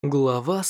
Глава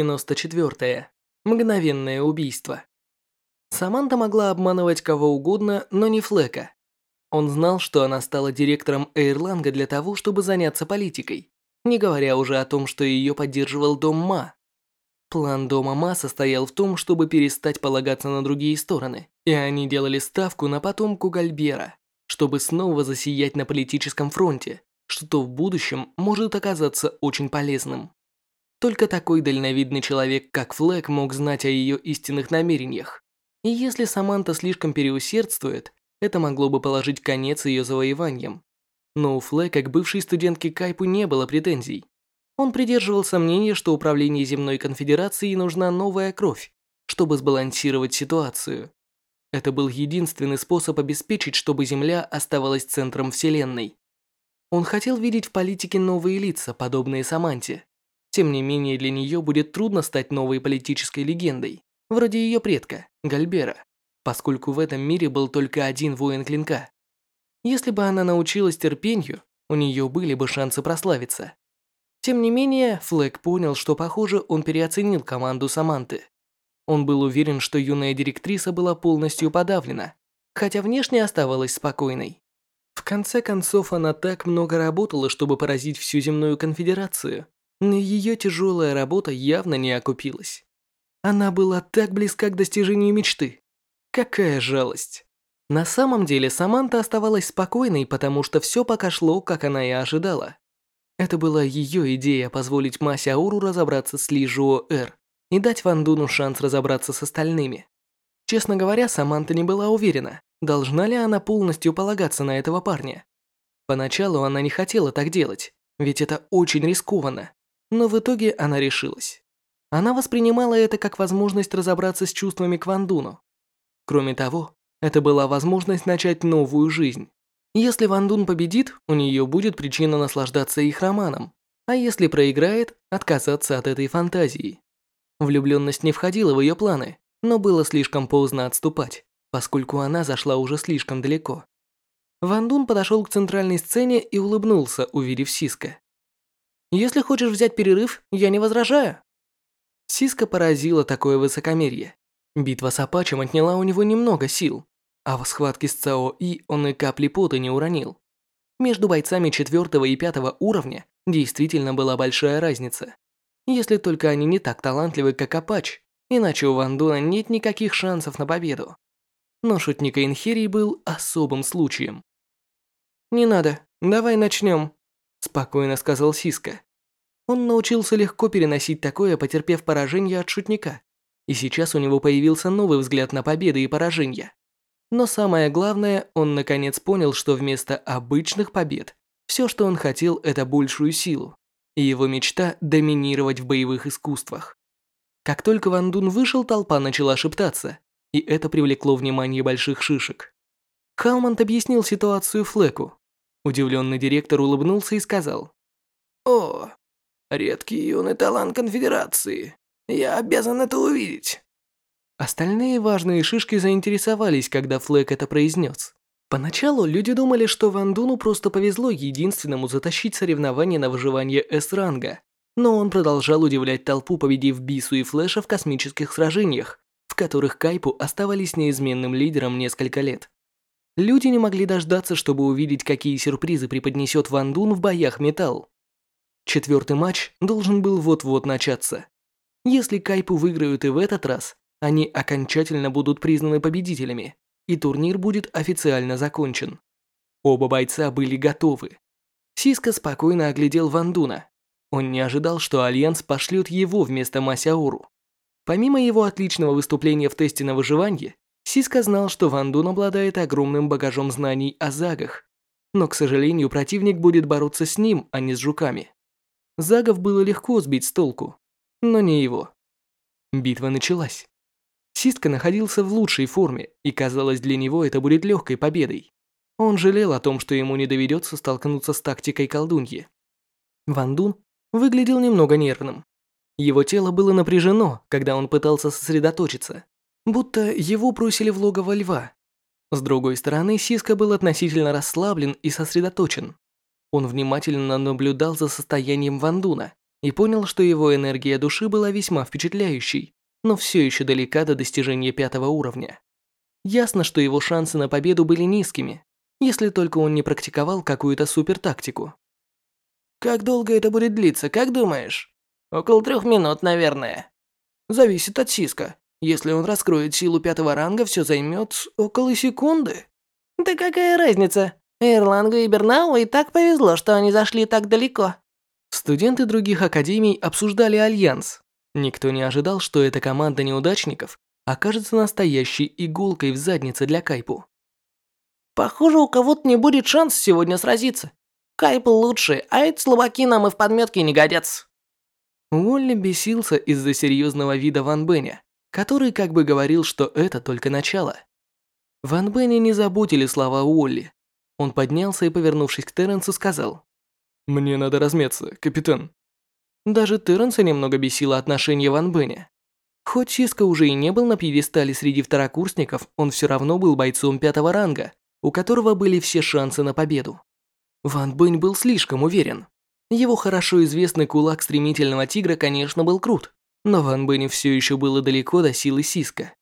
194. Мгновенное убийство. Саманта могла обманывать кого угодно, но не Флека. Он знал, что она стала директором Эйрланга для того, чтобы заняться политикой, не говоря уже о том, что ее поддерживал Дом Ма. План Дома Ма состоял в том, чтобы перестать полагаться на другие стороны, и они делали ставку на потомку Гальбера, чтобы снова засиять на политическом фронте, что в будущем может оказаться очень полезным. Только такой дальновидный человек, как Флэг, мог знать о ее истинных намерениях. И если Саманта слишком переусердствует, это могло бы положить конец ее завоеваниям. Но у Флэга, как бывшей студентки Кайпу, не было претензий. Он придерживался мнения, что управлению Земной Конфедерацией нужна новая кровь, чтобы сбалансировать ситуацию. Это был единственный способ обеспечить, чтобы Земля оставалась центром Вселенной. Он хотел видеть в политике новые лица, подобные Саманте. Тем не менее, для нее будет трудно стать новой политической легендой, вроде ее предка, Гальбера, поскольку в этом мире был только один воин клинка. Если бы она научилась терпению, у нее были бы шансы прославиться. Тем не менее, Флэг понял, что, похоже, он переоценил команду Саманты. Он был уверен, что юная директриса была полностью подавлена, хотя внешне оставалась спокойной. В конце концов, она так много работала, чтобы поразить всю Земную Конфедерацию, но ее тяжелая работа явно не окупилась. Она была так близка к достижению мечты. Какая жалость. На самом деле Саманта оставалась спокойной, потому что все пока шло, как она и ожидала. Это была ее идея позволить Ма Сяору разобраться с Ли Жуо Эр и дать Ван Дуну шанс разобраться с остальными. Честно говоря, Саманта не была уверена, должна ли она полностью полагаться на этого парня. Поначалу она не хотела так делать, ведь это очень рискованно. Но в итоге она решилась. Она воспринимала это как возможность разобраться с чувствами к Ван Дуну. Кроме того, это была возможность начать новую жизнь. Если Ван Дун победит, у нее будет причина наслаждаться их романом, а если проиграет, отказаться от этой фантазии. Влюбленность не входила в ее планы, но было слишком поздно отступать, поскольку она зашла уже слишком далеко. Ван Дун подошел к центральной сцене и улыбнулся, увидев Сиска. «Если хочешь взять перерыв, я не возражаю». Сиска поразила такое высокомерие. Битва с Апачем отняла у него немного сил, а в схватке с Цао И он и капли пота не уронил. Между бойцами 4 и 5 уровня действительно была большая разница. Если только они не так талантливы, как Апач, иначе у Ван Дуна нет никаких шансов на победу. Но шутник Инхерий был особым случаем. «Не надо, давай начнем», – спокойно сказал Сиска. Он научился легко переносить такое, потерпев поражение от шутника. И сейчас у него появился новый взгляд на победы и поражения. Но самое главное, он наконец понял, что вместо обычных побед, все, что он хотел, это большую силу. И его мечта – доминировать в боевых искусствах. Как только Ван Дун вышел, толпа начала шептаться, и это привлекло внимание больших шишек. Халмонд объяснил ситуацию Флеку. Удивленный директор улыбнулся и сказал: «О, редкий юный талант Конфедерации. Я обязан это увидеть». Остальные важные шишки заинтересовались, когда Флэг это произнес. Поначалу люди думали, что Ван Дуну просто повезло единственному затащить соревнование на выживание С-ранга, но он продолжал удивлять толпу, победив Бису и Флэша в космических сражениях, в которых Кайпу оставались неизменным лидером несколько лет. Люди не могли дождаться, чтобы увидеть, какие сюрпризы преподнесет Ван Дун в боях металл. 4-й матч должен был вот-вот начаться. Если Кайпу выиграют и в этот раз, они окончательно будут признаны победителями, и турнир будет официально закончен. Оба бойца были готовы. Сиска спокойно оглядел Ван Дуна. Он не ожидал, что Альянс пошлет его вместо Ма Сяору. Помимо его отличного выступления в тесте на выживание, Сиска знал, что Ван Дун обладает огромным багажом знаний о загах. Но, к сожалению, противник будет бороться с ним, а не с жуками. Загов было легко сбить с толку, но не его. Битва началась. Сиска находился в лучшей форме, и казалось, для него это будет легкой победой. Он жалел о том, что ему не доведется столкнуться с тактикой колдуньи. Ван Дун выглядел немного нервным. Его тело было напряжено, когда он пытался сосредоточиться, будто его бросили в логово льва. С другой стороны, Сиска был относительно расслаблен и сосредоточен. Он внимательно наблюдал за состоянием Ван Дуна и понял, что его энергия души была весьма впечатляющей, но все еще далека до достижения 5-го уровня. Ясно, что его шансы на победу были низкими, если только он не практиковал какую-то супертактику. Как долго это будет длиться, как думаешь? Около 3 минут, наверное. Зависит от Сиска. Если он раскроет силу 5-го ранга, все займет около секунды. Да какая разница? Эйрлангу и Бернау и так повезло, что они зашли так далеко. Студенты других академий обсуждали альянс. Никто не ожидал, что эта команда неудачников окажется настоящей иголкой в заднице для Кайпу. Похоже, у кого-то не будет шанс сегодня сразиться. Кайп лучше, а эти слабаки нам и в подметки не годятся. Уолли бесился из-за серьезного вида Ван Бэня, который как бы говорил, что это только начало. Ван Бэня не заботили слова Уолли. Он поднялся и, повернувшись к Терренсу, сказал: «Мне надо размяться, капитан». Даже Терренса немного бесило отношение Ван Бэня. Хоть Сиска уже и не был на пьедестале среди второкурсников, он все равно был бойцом 5-го ранга, у которого были все шансы на победу. Ван Бэнь был слишком уверен. Его хорошо известный кулак стремительного тигра, конечно, был крут, но Ван Бэню все еще было далеко до силы Сиска.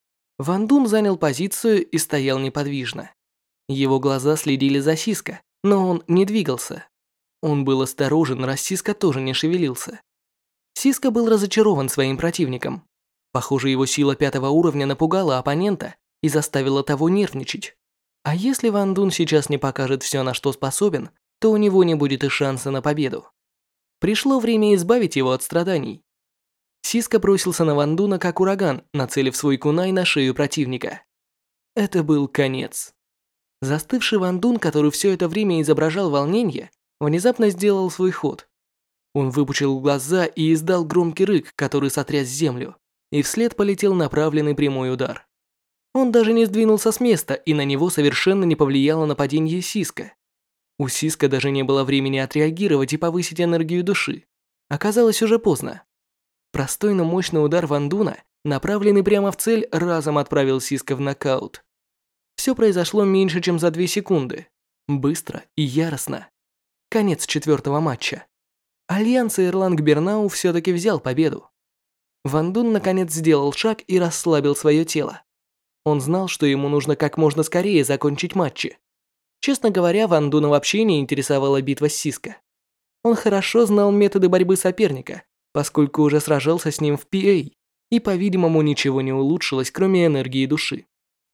Ван Дун занял позицию и стоял неподвижно. Его глаза следили за Сиска, но он не двигался. Он был осторожен, раз Сиска тоже не шевелился. Сиска был разочарован своим противником. Похоже, его сила 5-го уровня напугала оппонента и заставила того нервничать. А если Ван Дун сейчас не покажет все, на что способен, то у него не будет и шанса на победу. Пришло время избавить его от страданий. Сиска бросился на Ван Дуна как ураган, нацелив свой кунай на шею противника. Это был конец. Застывший Ван Дун, который все это время изображал волнение, внезапно сделал свой ход. Он выпучил глаза и издал громкий рык, который сотряс землю, и вслед полетел направленный прямой удар. Он даже не сдвинулся с места, и на него совершенно не повлияло нападение Сиска. У Сиска даже не было времени отреагировать и повысить энергию души. Оказалось уже поздно. Простой, но мощный удар Ван Дуна, направленный прямо в цель, разом отправил Сиска в нокаут. Все произошло меньше, чем за 2 секунды. Быстро и яростно. Конец 4-го матча. Альянс Эйрланг Бернау все-таки взял победу. Ван Дун наконец сделал шаг и расслабил свое тело. Он знал, что ему нужно как можно скорее закончить матчи. Честно говоря, Ван Дуна вообще не интересовала битва с Сиска. Он хорошо знал методы борьбы соперника, поскольку уже сражался с ним в PA, и, по-видимому, ничего не улучшилось, кроме энергии души.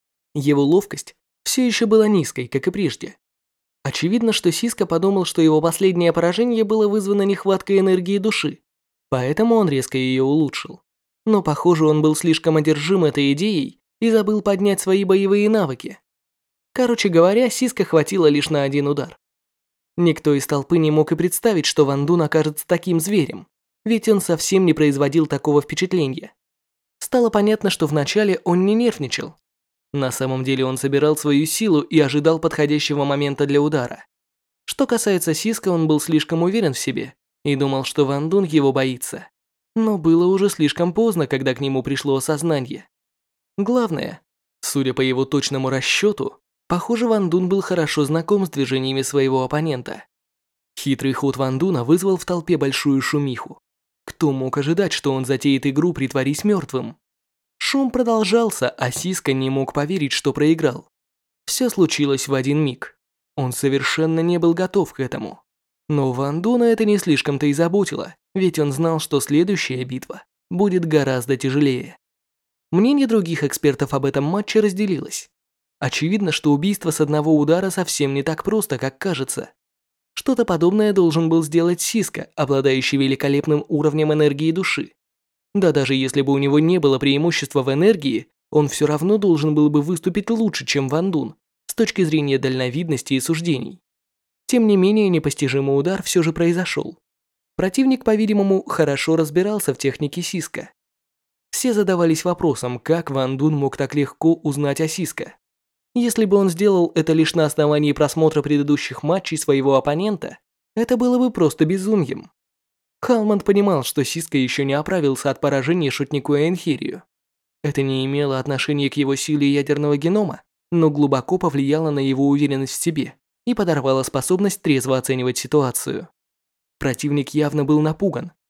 Его ловкость все еще была низкой, как и прежде. Очевидно, что Сиска подумал, что его последнее поражение было вызвано нехваткой энергии души, поэтому он резко ее улучшил. Но, похоже, он был слишком одержим этой идеей и забыл поднять свои боевые навыки. Короче говоря, Сиска хватило лишь на 1 удар. Никто из толпы не мог и представить, что Ван Дун окажется таким зверем, ведь он совсем не производил такого впечатления. Стало понятно, что вначале он не нервничал. На самом деле он собирал свою силу и ожидал подходящего момента для удара. Что касается Сиска, он был слишком уверен в себе и думал, что Ван Дун его боится. Но было уже слишком поздно, когда к нему пришло осознание. Главное, судя по его точному расчету, похоже, Ван Дун был хорошо знаком с движениями своего оппонента. Хитрый ход Ван Дуна вызвал в толпе большую шумиху. Кто мог ожидать, что он затеет игру «Притворись мертвым»? Шум продолжался, а Сиска не мог поверить, что проиграл. Все случилось в один миг. Он совершенно не был готов к этому. Но Ван Дуна это не слишком-то и заботило, ведь он знал, что следующая битва будет гораздо тяжелее. Мнение других экспертов об этом матче разделилось. Очевидно, что убийство с одного удара совсем не так просто, как кажется. Что-то подобное должен был сделать Сиска, обладающий великолепным уровнем энергии души. Да даже если бы у него не было преимущества в энергии, он все равно должен был бы выступить лучше, чем Ван Дун, с точки зрения дальновидности и суждений. Тем не менее, непостижимый удар все же произошел. Противник, по-видимому, хорошо разбирался в технике Сиска. Все задавались вопросом, как Ван Дун мог так легко узнать о Сиска. Если бы он сделал это лишь на основании просмотра предыдущих матчей своего оппонента, это было бы просто безумием. Халманд понимал, что Сиска еще не оправился от поражения шутнику Энхирию. Это не имело отношения к его силе ядерного генома, но глубоко повлияло на его уверенность в себе и подорвало способность трезво оценивать ситуацию. Противник явно был напуган,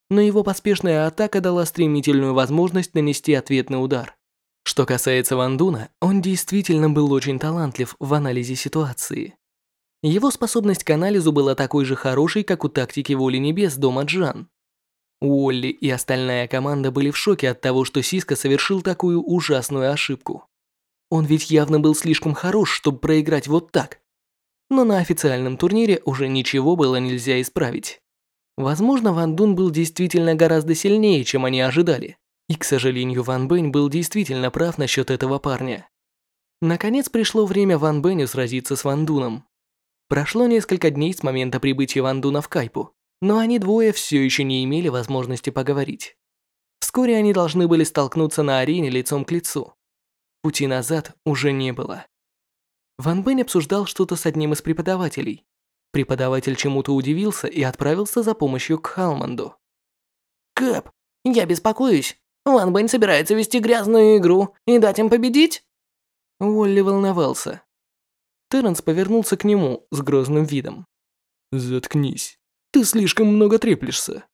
но его поспешная атака дала стремительную возможность нанести ответный удар. Что касается Ван Дуна, он действительно был очень талантлив в анализе ситуации. Его способность к анализу была такой же хорошей, как у тактики Воли Небес дома Джан. Уолли и остальная команда были в шоке от того, что Сиска совершил такую ужасную ошибку. Он ведь явно был слишком хорош, чтобы проиграть вот так. Но на официальном турнире уже ничего было нельзя исправить. Возможно, Ван Дун был действительно гораздо сильнее, чем они ожидали. И, к сожалению, Ван Бэнь был действительно прав насчет этого парня. Наконец пришло время Ван Бэню сразиться с Ван Дуном. Прошло несколько дней с момента прибытия Ван Дуна в Кайпу, но они двое все еще не имели возможности поговорить. Вскоре они должны были столкнуться на арене лицом к лицу. Пути назад уже не было. Ван Бэнь обсуждал что-то с одним из преподавателей. Преподаватель чему-то удивился и отправился за помощью к Халманду. «Кэп, я беспокоюсь. Ван Бэнь собирается вести грязную игру и дать им победить?» Уолли волновался. Терренс повернулся к нему с грозным видом. «Заткнись. Ты слишком много треплешься.